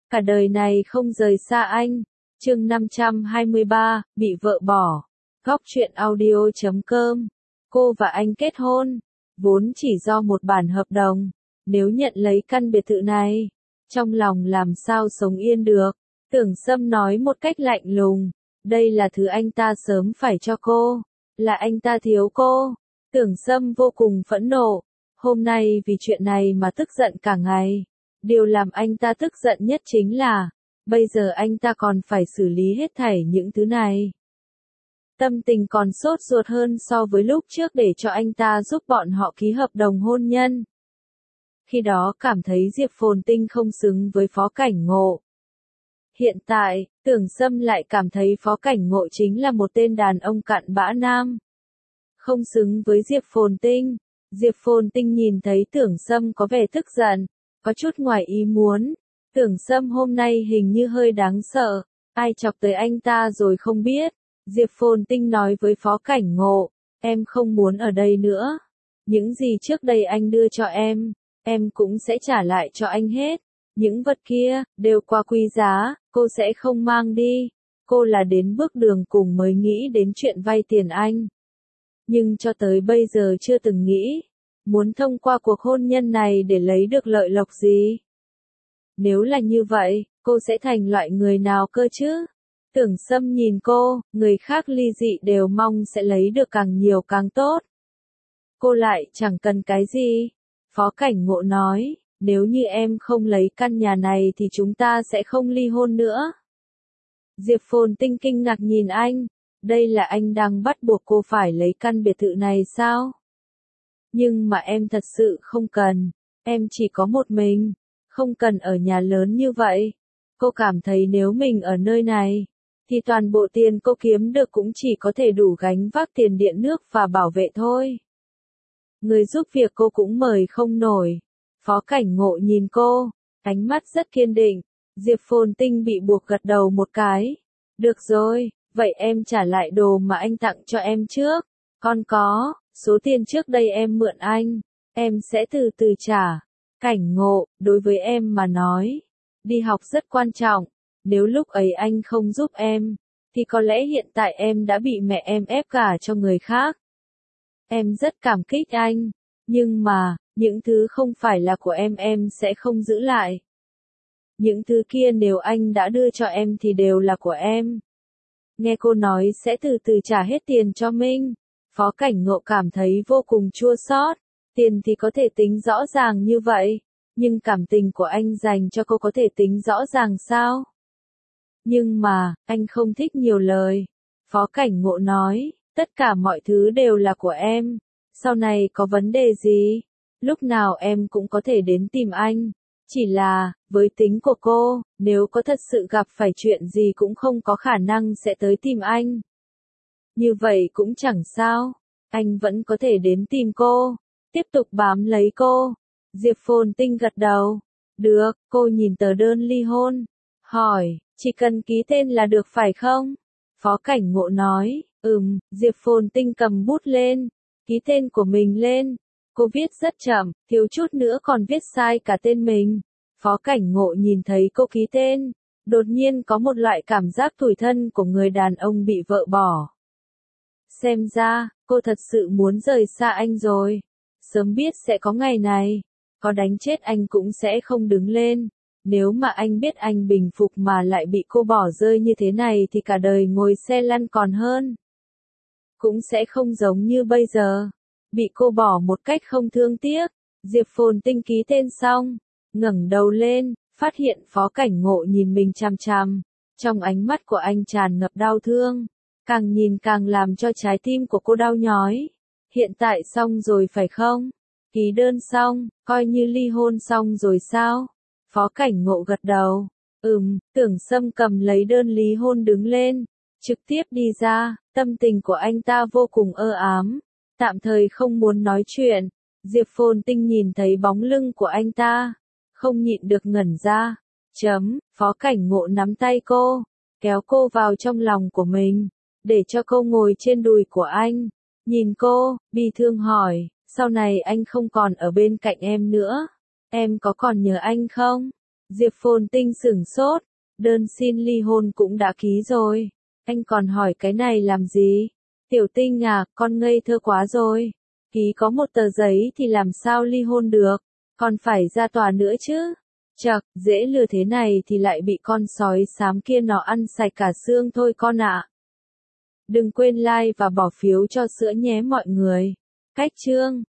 cả đời này không rời xa anh. Chương 523, bị vợ bỏ. Góc truyện audio.com. Cô và anh kết hôn, vốn chỉ do một bản hợp đồng. Nếu nhận lấy căn biệt thự này, trong lòng làm sao sống yên được. Tưởng Sâm nói một cách lạnh lùng, đây là thứ anh ta sớm phải cho cô, là anh ta thiếu cô. Tưởng Sâm vô cùng phẫn nộ, hôm nay vì chuyện này mà tức giận cả ngày. Điều làm anh ta tức giận nhất chính là, bây giờ anh ta còn phải xử lý hết thảy những thứ này. Tâm tình còn sốt ruột hơn so với lúc trước để cho anh ta giúp bọn họ ký hợp đồng hôn nhân. Khi đó cảm thấy Diệp Phồn Tinh không xứng với Phó Cảnh Ngộ. Hiện tại, Tưởng Sâm lại cảm thấy Phó Cảnh Ngộ chính là một tên đàn ông cặn bã nam. Không xứng với Diệp Phồn Tinh. Diệp Phồn Tinh nhìn thấy Tưởng Sâm có vẻ tức giận, có chút ngoài ý muốn. Tưởng Sâm hôm nay hình như hơi đáng sợ, ai chọc tới anh ta rồi không biết. Diệp Phồn Tinh nói với Phó Cảnh Ngộ, em không muốn ở đây nữa. Những gì trước đây anh đưa cho em cũng sẽ trả lại cho anh hết. Những vật kia, đều quá quý giá, cô sẽ không mang đi. Cô là đến bước đường cùng mới nghĩ đến chuyện vay tiền anh. Nhưng cho tới bây giờ chưa từng nghĩ, muốn thông qua cuộc hôn nhân này để lấy được lợi lộc gì. Nếu là như vậy, cô sẽ thành loại người nào cơ chứ? Tưởng Sâm nhìn cô, người khác ly dị đều mong sẽ lấy được càng nhiều càng tốt. Cô lại chẳng cần cái gì. Phó Cảnh Ngộ nói, nếu như em không lấy căn nhà này thì chúng ta sẽ không ly hôn nữa. Diệp Phồn Tinh kinh ngạc nhìn anh, đây là anh đang bắt buộc cô phải lấy căn biệt thự này sao? Nhưng mà em thật sự không cần, em chỉ có một mình, không cần ở nhà lớn như vậy. Cô cảm thấy nếu mình ở nơi này, thì toàn bộ tiền cô kiếm được cũng chỉ có thể đủ gánh vác tiền điện nước và bảo vệ thôi. Người giúp việc cô cũng mời không nổi. Phó Cảnh Ngộ nhìn cô, ánh mắt rất kiên định. Diệp Phồn Tinh bị buộc gật đầu một cái. Được rồi, vậy em trả lại đồ mà anh tặng cho em trước. Còn có, số tiền trước đây em mượn anh, em sẽ từ từ trả. Cảnh Ngộ, đối với em mà nói, đi học rất quan trọng. Nếu lúc ấy anh không giúp em, thì có lẽ hiện tại em đã bị mẹ em ép gả cho người khác. Em rất cảm kích anh, nhưng mà, những thứ không phải là của em sẽ không giữ lại. Những thứ kia nếu anh đã đưa cho em thì đều là của em. Nghe cô nói sẽ từ từ trả hết tiền cho Minh, Phó Cảnh Ngộ cảm thấy vô cùng chua xót. Tiền thì có thể tính rõ ràng như vậy, nhưng cảm tình của anh dành cho cô có thể tính rõ ràng sao? Nhưng mà, anh không thích nhiều lời. Phó Cảnh Ngộ nói, tất cả mọi thứ đều là của em. Sau này có vấn đề gì, lúc nào em cũng có thể đến tìm anh. Chỉ là, với tính của cô, nếu có thật sự gặp phải chuyện gì cũng không có khả năng sẽ tới tìm anh. Như vậy cũng chẳng sao, anh vẫn có thể đến tìm cô, tiếp tục bám lấy cô. Diệp Phồn Tinh gật đầu. Được, cô nhìn tờ đơn ly hôn, hỏi, chỉ cần ký tên là được phải không? Phó Cảnh Ngộ nói, Diệp Phồn Tinh cầm bút lên, ký tên của mình lên. Cô viết rất chậm, thiếu chút nữa còn viết sai cả tên mình. Phó Cảnh Ngộ nhìn thấy cô ký tên, đột nhiên có một loại cảm giác tủi thân của người đàn ông bị vợ bỏ. Xem ra, cô thật sự muốn rời xa anh rồi. Sớm biết sẽ có ngày này, có đánh chết anh cũng sẽ không đứng lên. Nếu mà anh biết anh bình phục mà lại bị cô bỏ rơi như thế này thì cả đời ngồi xe lăn còn hơn. Cũng sẽ không giống như bây giờ, bị cô bỏ một cách không thương tiếc. Diệp Phồn Tinh ký tên xong, ngẩng đầu lên, phát hiện Phó Cảnh Ngộ nhìn mình chằm chằm. Trong ánh mắt của anh tràn ngập đau thương, càng nhìn càng làm cho trái tim của cô đau nhói. Hiện tại xong rồi phải không? Ký đơn xong, coi như ly hôn xong rồi sao? Phó Cảnh Ngộ gật đầu. Tưởng Sâm cầm lấy đơn ly hôn đứng lên, trực tiếp đi ra. Tâm tình của anh ta vô cùng ám, tạm thời không muốn nói chuyện. Diệp Phồn Tinh nhìn thấy bóng lưng của anh ta, không nhịn được ngẩn ra. Phó Cảnh Ngộ nắm tay cô, kéo cô vào trong lòng của mình, để cho cô ngồi trên đùi của anh. Nhìn cô, bi thương hỏi, sau này anh không còn ở bên cạnh em nữa, em có còn nhớ anh không? Diệp Phồn Tinh sửng sốt, đơn xin ly hôn cũng đã ký rồi. Anh còn hỏi cái này làm gì? Tiểu Tinh à, con ngây thơ quá rồi. Ký có một tờ giấy thì làm sao ly hôn được, còn phải ra tòa nữa chứ. Chậc, dễ lừa thế này thì lại bị con sói xám kia nó ăn sạch cả xương thôi con ạ. Đừng quên like và bỏ phiếu cho sữa nhé mọi người. Cách chương